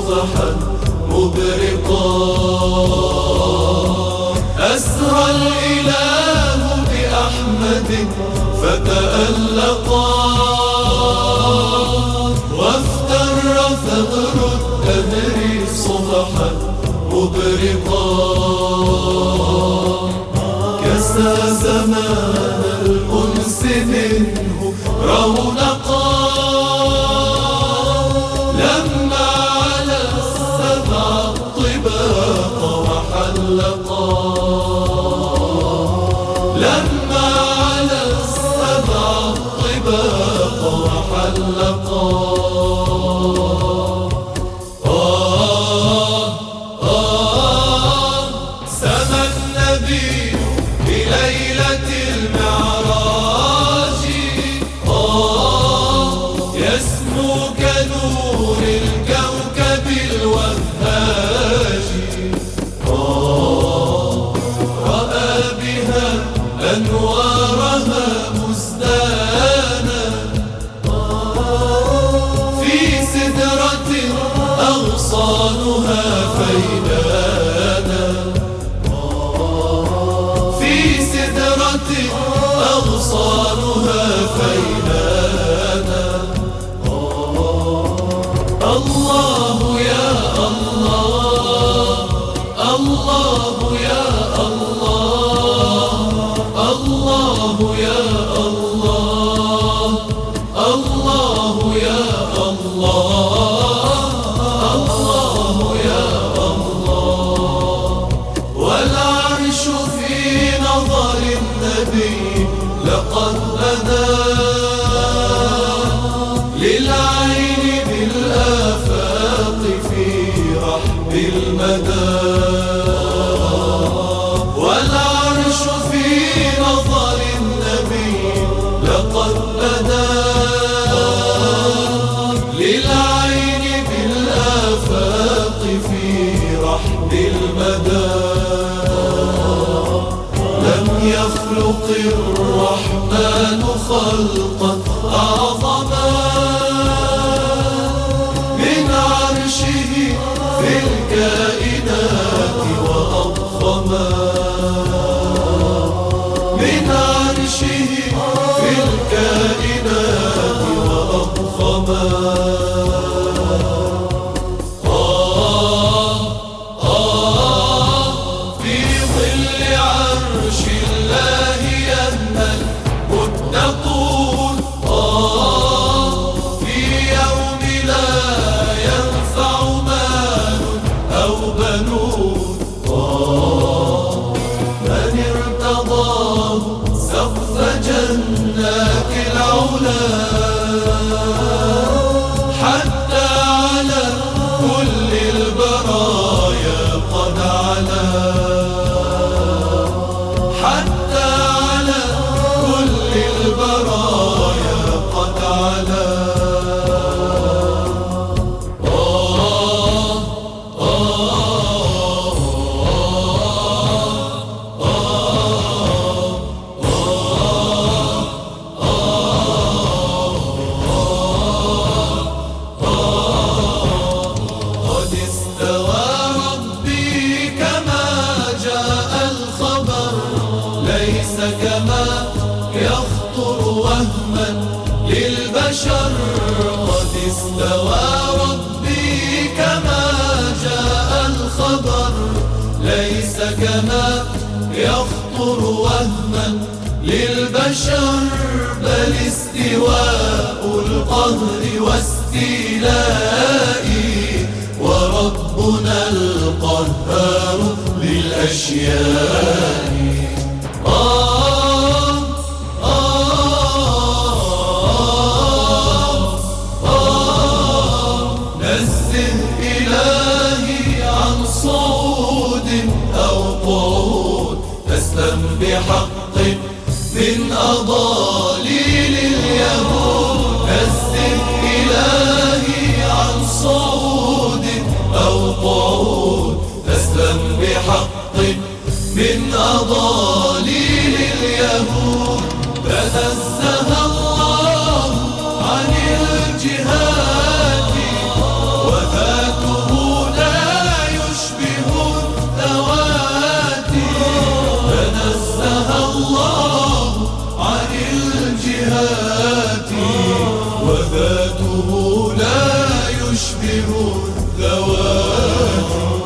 صبحا مبرقا. أسرى الإله بأحمد فتألقا، وافتر ثغر الدهر صبحا مبرقا. كسى زمان الأنس منه رونقا، لما على السبع الطباق وحلقا، لما على السبع الطباق وحلقا. سما النبي بليلة المعراج، يسمو كنور الكوكب الوهاج. رأى بها أنوارها مزدانا، في سدرة أغصانها فيدانا، في سدرة أغصانها فيدانا. الله يا الله، الله يا الله، الله يا الله، الله يا الله، الله يا الله. والعرش في نظر النبي لقد بدا، للعين بالآفاق في رحب المدى. والعرش في نظر النبي لقد بدا، للعين بالآفاق في رحب المدى. لم يخلق الرحمن خلقا أعظما من عرشه في الكائنات وأضخما، من عرشه في الكائنات وأضخما. في ظل عرش الله يهنى المتقون، في يوم لا ينفع مال أو بنون. من ارتضاه سقف جنات العلا، حتى على كل البرايا قد علا، حتى على كل البرايا قد علا. قد استوى ربي كما جاء الخبر، ليس كما يخطر وهما للبشر. قد استوى ربي كما جاء الخبر، ليس كما يخطر وهما للبشر. بل استواء القهر واستيلائي، وربنا القهار للأشياء. نزه إلهي عن صعود أو قعود، تسلم بحق من أضاليل اليهود. نزه إلهي عن صعود أو قعود، تسلم بحق من أضاليل اليهود. تنزه الله عن الجهاد، وذاته ذاته لا يشبه الذوات.